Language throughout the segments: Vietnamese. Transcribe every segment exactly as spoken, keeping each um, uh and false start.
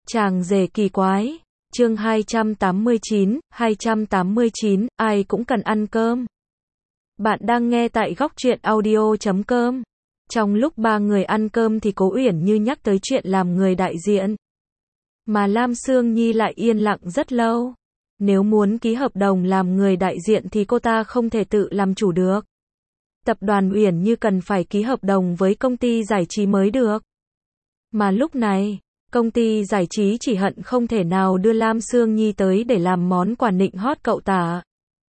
Chàng rể kỳ quái. Chương hai trăm tám mươi chín, hai trăm tám mươi chín, ai cũng cần ăn cơm. Bạn đang nghe tại góc truyện audio chấm com. Trong lúc ba người ăn cơm thì Cố Uyển Như nhắc tới chuyện làm người đại diện. Mà Lam Sương Nhi lại yên lặng rất lâu. Nếu muốn ký hợp đồng làm người đại diện thì cô ta không thể tự làm chủ được. Tập đoàn Uyển Như cần phải ký hợp đồng với công ty giải trí mới được. Mà lúc này, công ty giải trí chỉ hận không thể nào đưa Lam Sương Nhi tới để làm món quà nịnh hót cậu ta.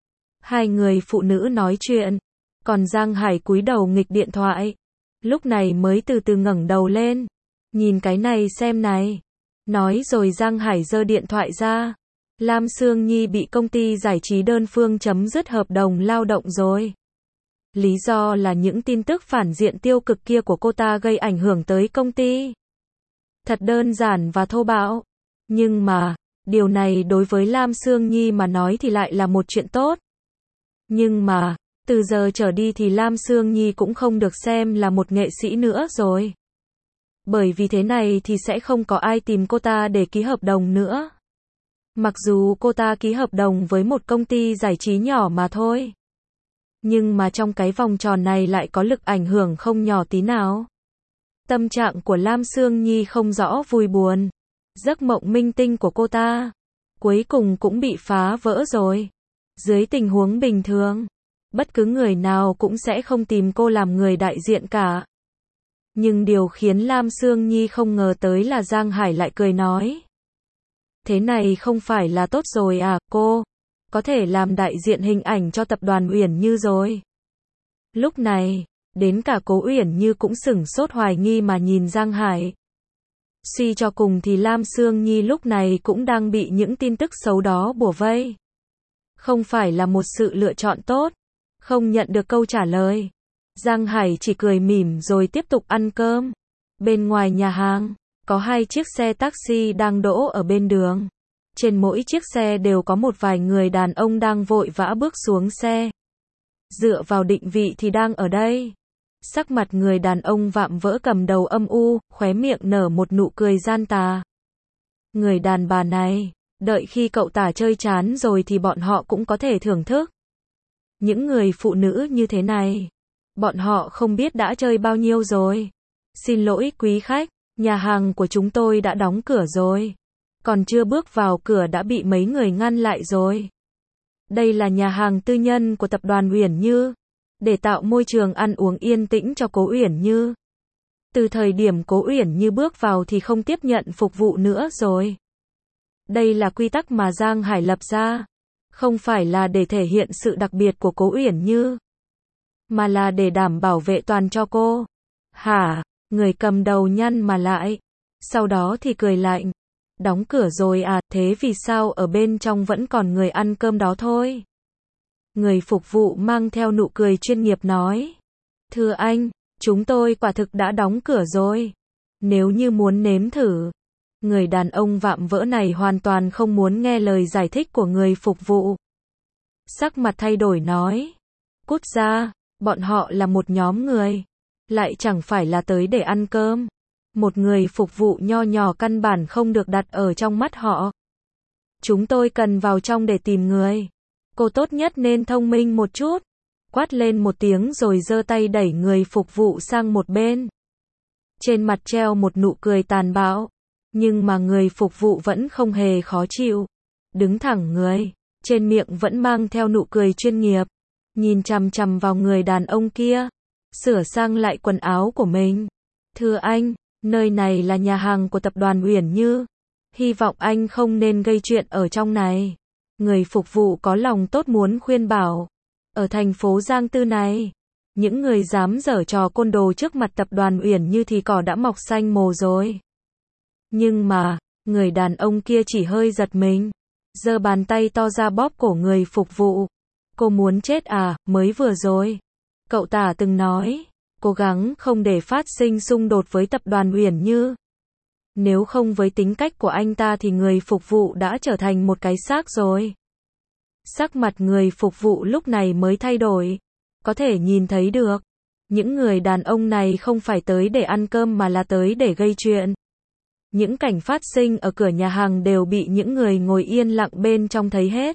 Hai người phụ nữ nói chuyện, còn Giang Hải cúi đầu nghịch điện thoại. Lúc này mới từ từ ngẩng đầu lên. Nhìn cái này xem này. Nói rồi Giang Hải giơ điện thoại ra. Lam Sương Nhi bị công ty giải trí đơn phương chấm dứt hợp đồng lao động rồi. Lý do là những tin tức phản diện tiêu cực kia của cô ta gây ảnh hưởng tới công ty. Thật đơn giản và thô bạo. Nhưng mà, điều này đối với Lam Sương Nhi mà nói thì lại là một chuyện tốt. Nhưng mà, từ giờ trở đi thì Lam Sương Nhi cũng không được xem là một nghệ sĩ nữa rồi. Bởi vì thế này thì sẽ không có ai tìm cô ta để ký hợp đồng nữa. Mặc dù cô ta ký hợp đồng với một công ty giải trí nhỏ mà thôi. Nhưng mà trong cái vòng tròn này lại có lực ảnh hưởng không nhỏ tí nào. Tâm trạng của Lam Sương Nhi không rõ vui buồn. Giấc mộng minh tinh của cô ta cuối cùng cũng bị phá vỡ rồi. Dưới tình huống bình thường, bất cứ người nào cũng sẽ không tìm cô làm người đại diện cả. Nhưng điều khiến Lam Sương Nhi không ngờ tới là Giang Hải lại cười nói. Thế này không phải là tốt rồi à, cô? Có thể làm đại diện hình ảnh cho tập đoàn Uyển Như rồi. Lúc này, đến cả Cố Uyển Như cũng sửng sốt hoài nghi mà nhìn Giang Hải. Suy cho cùng thì Lam Sương Nhi lúc này cũng đang bị những tin tức xấu đó bủa vây. Không phải là một sự lựa chọn tốt. Không nhận được câu trả lời. Giang Hải chỉ cười mỉm rồi tiếp tục ăn cơm. Bên ngoài nhà hàng, có hai chiếc xe taxi đang đỗ ở bên đường. Trên mỗi chiếc xe đều có một vài người đàn ông đang vội vã bước xuống xe. Dựa vào định vị thì đang ở đây. Sắc mặt người đàn ông vạm vỡ cầm đầu âm u, khóe miệng nở một nụ cười gian tà. Người đàn bà này, đợi khi cậu ta chơi chán rồi thì bọn họ cũng có thể thưởng thức. Những người phụ nữ như thế này, bọn họ không biết đã chơi bao nhiêu rồi. Xin lỗi quý khách, nhà hàng của chúng tôi đã đóng cửa rồi. Còn chưa bước vào cửa đã bị mấy người ngăn lại rồi. Đây là nhà hàng tư nhân của tập đoàn Uyển Như, để tạo môi trường ăn uống yên tĩnh cho Cố Uyển Như. Từ thời điểm Cố Uyển Như bước vào thì không tiếp nhận phục vụ nữa rồi. Đây là quy tắc mà Giang Hải lập ra, không phải là để thể hiện sự đặc biệt của Cố Uyển Như, mà là để đảm bảo vệ toàn cho cô. Hả? Người cầm đầu nhăn mà lại, sau đó thì cười lạnh. Đóng cửa rồi à, thế vì sao ở bên trong vẫn còn người ăn cơm đó thôi? Người phục vụ mang theo nụ cười chuyên nghiệp nói. Thưa anh, chúng tôi quả thực đã đóng cửa rồi. Nếu như muốn nếm thử. Người đàn ông vạm vỡ này hoàn toàn không muốn nghe lời giải thích của người phục vụ. Sắc mặt thay đổi nói. Cút ra, bọn họ là một nhóm người. Lại chẳng phải là tới để ăn cơm. Một người phục vụ nho nhỏ căn bản không được đặt ở trong mắt họ. Chúng tôi cần vào trong để tìm người. Cô tốt nhất nên thông minh một chút. Quát lên một tiếng rồi giơ tay đẩy người phục vụ sang một bên. Trên mặt treo một nụ cười tàn bạo. Nhưng mà người phục vụ vẫn không hề khó chịu. Đứng thẳng người. Trên miệng vẫn mang theo nụ cười chuyên nghiệp. Nhìn chằm chằm vào người đàn ông kia. Sửa sang lại quần áo của mình. Thưa anh, nơi này là nhà hàng của tập đoàn Uyển Như. Hy vọng anh không nên gây chuyện ở trong này. Người phục vụ có lòng tốt muốn khuyên bảo. Ở thành phố Giang Tư này, những người dám giở trò côn đồ trước mặt tập đoàn Uyển Như thì cỏ đã mọc xanh mồ rồi. Nhưng mà, người đàn ông kia chỉ hơi giật mình. Giơ bàn tay to ra bóp cổ người phục vụ. Cô muốn chết à, mới vừa rồi. Cậu ta từng nói, cố gắng không để phát sinh xung đột với tập đoàn Uyển Như. Nếu không với tính cách của anh ta thì người phục vụ đã trở thành một cái xác rồi. Sắc mặt người phục vụ lúc này mới thay đổi. Có thể nhìn thấy được. Những người đàn ông này không phải tới để ăn cơm mà là tới để gây chuyện. Những cảnh phát sinh ở cửa nhà hàng đều bị những người ngồi yên lặng bên trong thấy hết.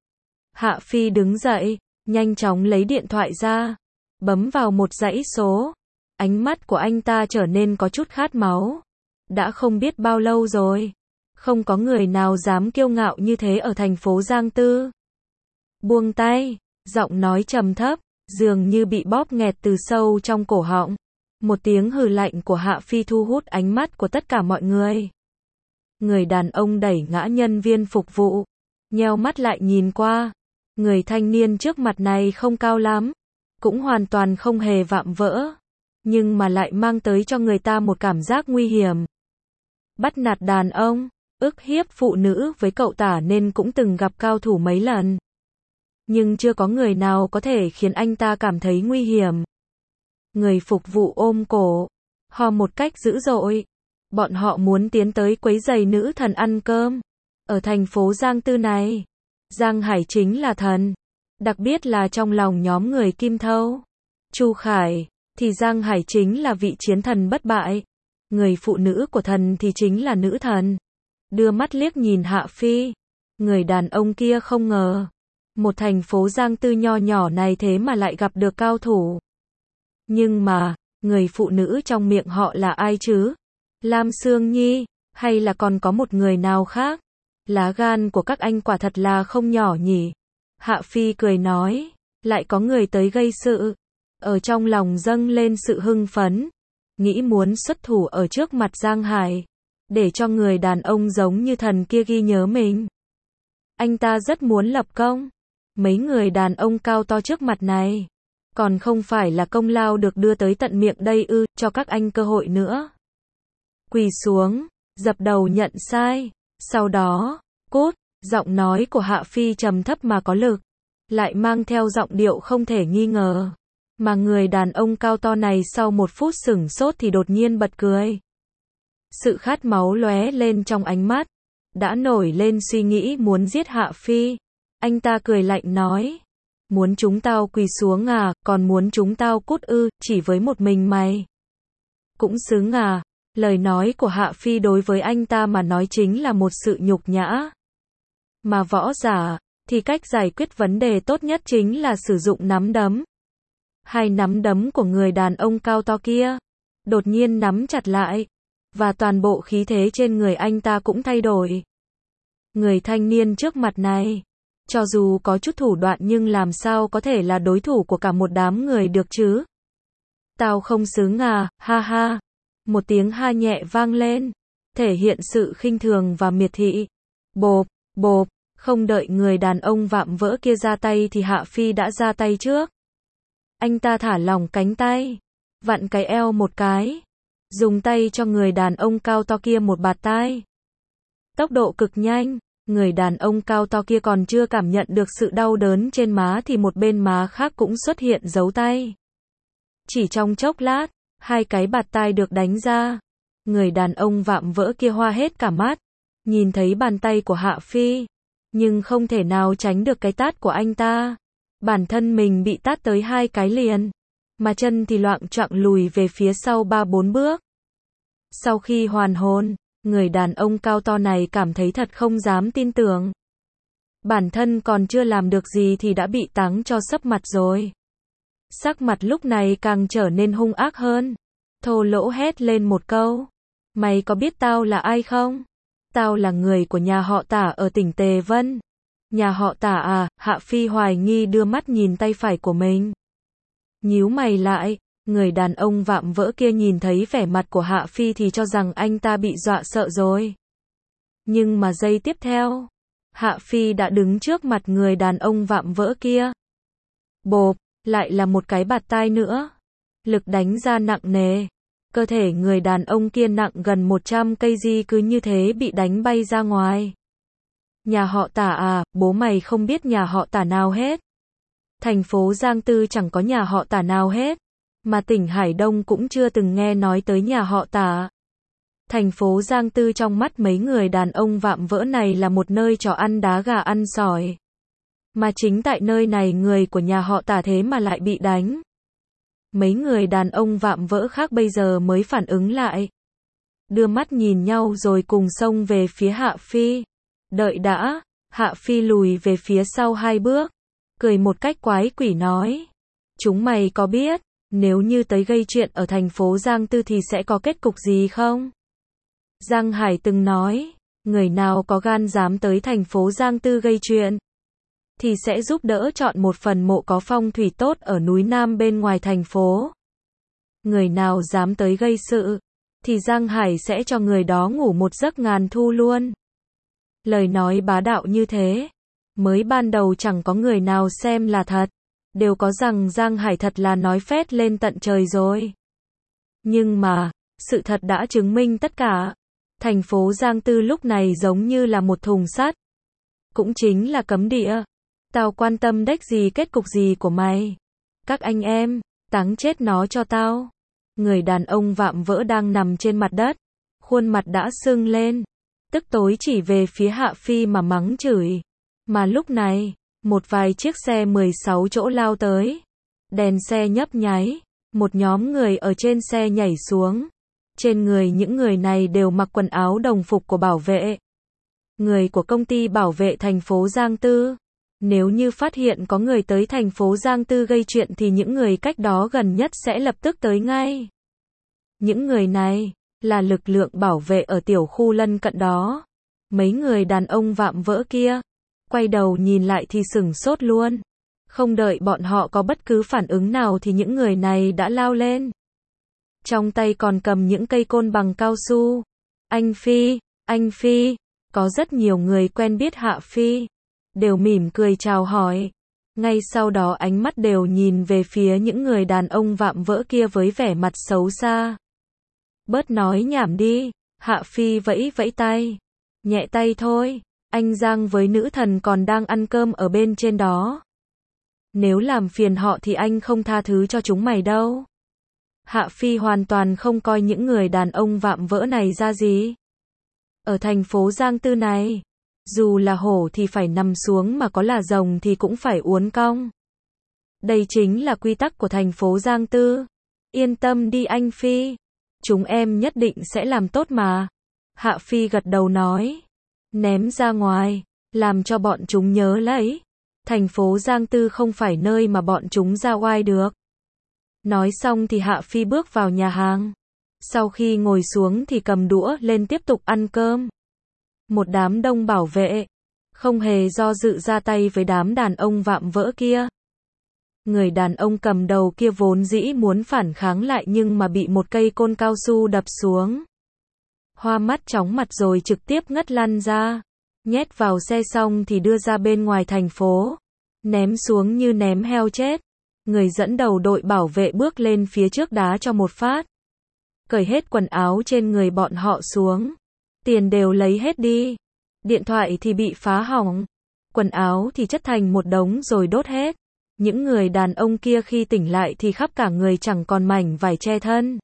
Hạ Phi đứng dậy, nhanh chóng lấy điện thoại ra, bấm vào một dãy số. Ánh mắt của anh ta trở nên có chút khát máu. Đã không biết bao lâu rồi, không có người nào dám kiêu ngạo như thế ở thành phố Giang Tư. Buông tay, giọng nói trầm thấp, dường như bị bóp nghẹt từ sâu trong cổ họng. Một tiếng hừ lạnh của Hạ Phi thu hút ánh mắt của tất cả mọi người. Người đàn ông đẩy ngã nhân viên phục vụ, nheo mắt lại nhìn qua. Người thanh niên trước mặt này không cao lắm, cũng hoàn toàn không hề vạm vỡ, nhưng mà lại mang tới cho người ta một cảm giác nguy hiểm. Bắt nạt đàn ông, ức hiếp phụ nữ với cậu ta nên cũng từng gặp cao thủ mấy lần. Nhưng chưa có người nào có thể khiến anh ta cảm thấy nguy hiểm. Người phục vụ ôm cổ, ho một cách dữ dội. Bọn họ muốn tiến tới quấy rầy nữ thần ăn cơm. Ở thành phố Giang Tư này, Giang Hải chính là thần. Đặc biệt là trong lòng nhóm người Kim Thâu, Chu Khải, thì Giang Hải chính là vị chiến thần bất bại. Người phụ nữ của thần thì chính là nữ thần. Đưa mắt liếc nhìn Hạ Phi. Người đàn ông kia không ngờ, một thành phố Giang Tư nho nhỏ này thế mà lại gặp được cao thủ. Nhưng mà, người phụ nữ trong miệng họ là ai chứ? Lam Sương Nhi, hay là còn có một người nào khác? Lá gan của các anh quả thật là không nhỏ nhỉ? Hạ Phi cười nói, lại có người tới gây sự. Ở trong lòng dâng lên sự hưng phấn, nghĩ muốn xuất thủ ở trước mặt Giang Hải, để cho người đàn ông giống như thần kia ghi nhớ mình. Anh ta rất muốn lập công. Mấy người đàn ông cao to trước mặt này, còn không phải là công lao được đưa tới tận miệng đây ư, cho các anh cơ hội nữa. Quỳ xuống, dập đầu nhận sai, sau đó, cút, giọng nói của Hạ Phi trầm thấp mà có lực, lại mang theo giọng điệu không thể nghi ngờ. Mà người đàn ông cao to này sau một phút sửng sốt thì đột nhiên bật cười. Sự khát máu lóe lên trong ánh mắt, đã nổi lên suy nghĩ muốn giết Hạ Phi. Anh ta cười lạnh nói, muốn chúng tao quỳ xuống à, còn muốn chúng tao cút ư, chỉ với một mình mày. Cũng xứng à, lời nói của Hạ Phi đối với anh ta mà nói chính là một sự nhục nhã. Mà võ giả, thì cách giải quyết vấn đề tốt nhất chính là sử dụng nắm đấm. Hai nắm đấm của người đàn ông cao to kia, đột nhiên nắm chặt lại, và toàn bộ khí thế trên người anh ta cũng thay đổi. Người thanh niên trước mặt này, cho dù có chút thủ đoạn nhưng làm sao có thể là đối thủ của cả một đám người được chứ? Tao không xứng à, ha ha. Một tiếng ha nhẹ vang lên, thể hiện sự khinh thường và miệt thị. Bộp, bộp, không đợi người đàn ông vạm vỡ kia ra tay thì Hạ Phi đã ra tay trước. Anh ta thả lỏng cánh tay, vặn cái eo một cái, dùng tay cho người đàn ông cao to kia một bạt tai. Tốc độ cực nhanh, người đàn ông cao to kia còn chưa cảm nhận được sự đau đớn trên má thì một bên má khác cũng xuất hiện dấu tay. Chỉ trong chốc lát, hai cái bạt tai được đánh ra. Người đàn ông vạm vỡ kia hoa hết cả mắt, nhìn thấy bàn tay của Hạ Phi, nhưng không thể nào tránh được cái tát của anh ta. Bản thân mình bị tát tới hai cái liền, mà chân thì loạng choạng lùi về phía sau ba bốn bước. Sau khi hoàn hồn, người đàn ông cao to này cảm thấy thật không dám tin tưởng. Bản thân còn chưa làm được gì thì đã bị táng cho sấp mặt rồi. Sắc mặt lúc này càng trở nên hung ác hơn. Thô lỗ hét lên một câu. Mày có biết tao là ai không? Tao là người của nhà họ Tả ở tỉnh Tề Vân. Nhà họ Tả à? Hạ Phi hoài nghi đưa mắt nhìn tay phải của mình. Nhíu mày lại, người đàn ông vạm vỡ kia nhìn thấy vẻ mặt của Hạ Phi thì cho rằng anh ta bị dọa sợ rồi. Nhưng mà giây tiếp theo, Hạ Phi đã đứng trước mặt người đàn ông vạm vỡ kia. Bộp, lại là một cái bạt tai nữa. Lực đánh ra nặng nề. Cơ thể người đàn ông kia nặng gần một trăm cây gi cứ như thế bị đánh bay ra ngoài. Nhà họ Tả à, bố mày không biết nhà họ Tả nào hết. Thành phố Giang Tư chẳng có nhà họ Tả nào hết. Mà tỉnh Hải Đông cũng chưa từng nghe nói tới nhà họ Tả. Thành phố Giang Tư trong mắt mấy người đàn ông vạm vỡ này là một nơi trò ăn đá gà ăn sỏi. Mà chính tại nơi này người của nhà họ Tả thế mà lại bị đánh. Mấy người đàn ông vạm vỡ khác bây giờ mới phản ứng lại. đưa mắt nhìn nhau rồi cùng xông về phía Hạ Phi. Đợi đã, Hạ Phi lùi về phía sau hai bước, cười một cách quái quỷ nói. Chúng mày có biết, nếu như tới gây chuyện ở thành phố Giang Tư thì sẽ có kết cục gì không? Giang Hải từng nói, người nào có gan dám tới thành phố Giang Tư gây chuyện, thì sẽ giúp đỡ chọn một phần mộ có phong thủy tốt ở núi Nam bên ngoài thành phố. Người nào dám tới gây sự, thì Giang Hải sẽ cho người đó ngủ một giấc ngàn thu luôn. Lời nói bá đạo như thế, mới ban đầu chẳng có người nào xem là thật, đều có rằng Giang Hải thật là nói phét lên tận trời rồi. Nhưng mà, sự thật đã chứng minh tất cả. Thành phố Giang Tư lúc này giống như là một thùng sắt, cũng chính là cấm địa. Tao quan tâm đếch gì kết cục gì của mày. Các anh em, táng chết nó cho tao. Người đàn ông vạm vỡ đang nằm trên mặt đất, khuôn mặt đã sưng lên, tức tối chỉ về phía Hạ Phi mà mắng chửi. Mà lúc này, một vài chiếc xe mười sáu chỗ lao tới. Đèn xe nhấp nháy, một nhóm người ở trên xe nhảy xuống. Trên người những người này đều mặc quần áo đồng phục của bảo vệ. Người của công ty bảo vệ thành phố Giang Tư. Nếu như phát hiện có người tới thành phố Giang Tư gây chuyện thì những người cách đó gần nhất sẽ lập tức tới ngay. Những người này là lực lượng bảo vệ ở tiểu khu lân cận đó. Mấy người đàn ông vạm vỡ kia quay đầu nhìn lại thì sửng sốt luôn. Không đợi bọn họ có bất cứ phản ứng nào thì những người này đã lao lên. Trong tay còn cầm những cây côn bằng cao su. Anh Phi, anh Phi, có rất nhiều người quen biết Hạ Phi, đều mỉm cười chào hỏi. Ngay sau đó ánh mắt đều nhìn về phía những người đàn ông vạm vỡ kia với vẻ mặt xấu xa. Bớt nói nhảm đi, Hạ Phi vẫy vẫy tay. Nhẹ tay thôi, anh Giang với nữ thần còn đang ăn cơm ở bên trên đó. Nếu làm phiền họ thì anh không tha thứ cho chúng mày đâu. Hạ Phi hoàn toàn không coi những người đàn ông vạm vỡ này ra gì. Ở thành phố Giang Tư này, dù là hổ thì phải nằm xuống mà có là rồng thì cũng phải uốn cong. Đây chính là quy tắc của thành phố Giang Tư. Yên tâm đi anh Phi, chúng em nhất định sẽ làm tốt mà. Hạ Phi gật đầu nói. Ném ra ngoài, làm cho bọn chúng nhớ lấy. Thành phố Giang Tư không phải nơi mà bọn chúng ra oai được. Nói xong thì Hạ Phi bước vào nhà hàng. Sau khi ngồi xuống thì cầm đũa lên tiếp tục ăn cơm. Một đám đông bảo vệ, không hề do dự ra tay với đám đàn ông vạm vỡ kia. Người đàn ông cầm đầu kia vốn dĩ muốn phản kháng lại nhưng mà bị một cây côn cao su đập xuống. Hoa mắt chóng mặt rồi trực tiếp ngất lăn ra. Nhét vào xe xong thì đưa ra bên ngoài thành phố. Ném xuống như ném heo chết. Người dẫn đầu đội bảo vệ bước lên phía trước đá cho một phát. Cởi hết quần áo trên người bọn họ xuống. Tiền đều lấy hết đi. Điện thoại thì bị phá hỏng. Quần áo thì chất thành một đống rồi đốt hết. Những người đàn ông kia khi tỉnh lại thì khắp cả người chẳng còn mảnh vải che thân.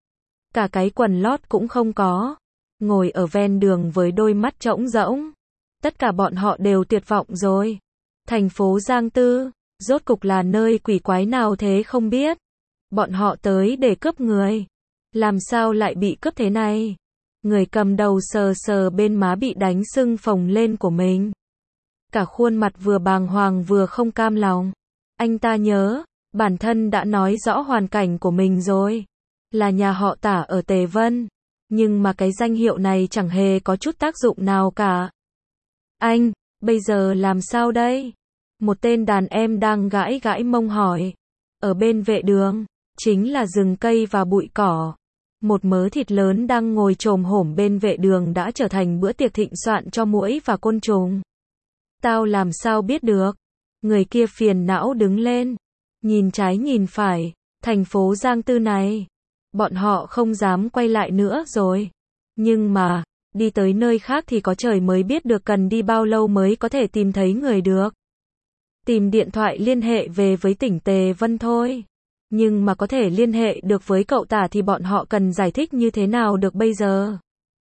Cả cái quần lót cũng không có. Ngồi ở ven đường với đôi mắt trống rỗng. Tất cả bọn họ đều tuyệt vọng rồi. Thành phố Giang Tư, rốt cục là nơi quỷ quái nào thế không biết. Bọn họ tới để cướp người. Làm sao lại bị cướp thế này? Người cầm đầu sờ sờ bên má bị đánh sưng phồng lên của mình. Cả khuôn mặt vừa bàng hoàng vừa không cam lòng. Anh ta nhớ, bản thân đã nói rõ hoàn cảnh của mình rồi. Là nhà họ Tả ở Tề Vân. Nhưng mà cái danh hiệu này chẳng hề có chút tác dụng nào cả. Anh, bây giờ làm sao đây? Một tên đàn em đang gãi gãi mông hỏi. Ở bên vệ đường, chính là rừng cây và bụi cỏ. Một mớ thịt lớn đang ngồi chồm hổm bên vệ đường đã trở thành bữa tiệc thịnh soạn cho muỗi và côn trùng. Tao làm sao biết được? Người kia phiền não đứng lên. Nhìn trái nhìn phải, thành phố Giang Tư này. Bọn họ không dám quay lại nữa rồi. Nhưng mà, đi tới nơi khác thì có trời mới biết được cần đi bao lâu mới có thể tìm thấy người được. Tìm điện thoại liên hệ về với tỉnh Tề Vân thôi. Nhưng mà có thể liên hệ được với cậu Tả thì bọn họ cần giải thích như thế nào được bây giờ?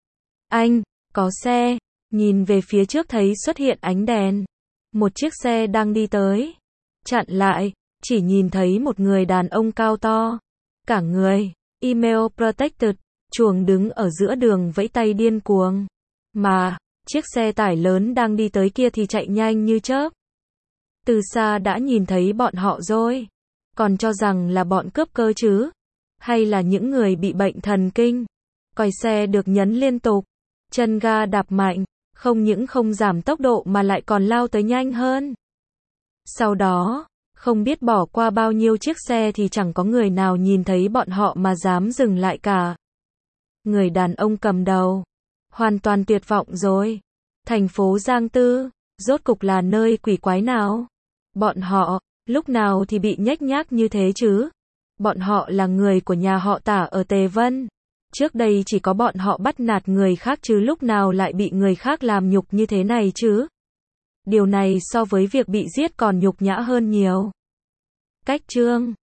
Anh, có xe. Nhìn về phía trước thấy xuất hiện ánh đèn. Một chiếc xe đang đi tới. Chặn lại, chỉ nhìn thấy một người đàn ông cao to. Cả người, email protected, Chuồng đứng ở giữa đường vẫy tay điên cuồng. Mà, chiếc xe tải lớn đang đi tới kia thì chạy nhanh như chớp. Từ xa đã nhìn thấy bọn họ rồi. Còn cho rằng là bọn cướp cơ chứ. Hay là những người bị bệnh thần kinh. Còi xe được nhấn liên tục. Chân ga đạp mạnh. Không những không giảm tốc độ mà lại còn lao tới nhanh hơn. Sau đó, không biết bỏ qua bao nhiêu chiếc xe thì chẳng có người nào nhìn thấy bọn họ mà dám dừng lại cả. Người đàn ông cầm đầu. Hoàn toàn tuyệt vọng rồi. Thành phố Giang Tư, rốt cục là nơi quỷ quái nào? Bọn họ, lúc nào thì bị nhếch nhác như thế chứ? Bọn họ là người của nhà họ Tả ở Tề Vân. Trước đây chỉ có bọn họ bắt nạt người khác chứ lúc nào lại bị người khác làm nhục như thế này chứ? Điều này so với việc bị giết còn nhục nhã hơn nhiều. Cách chương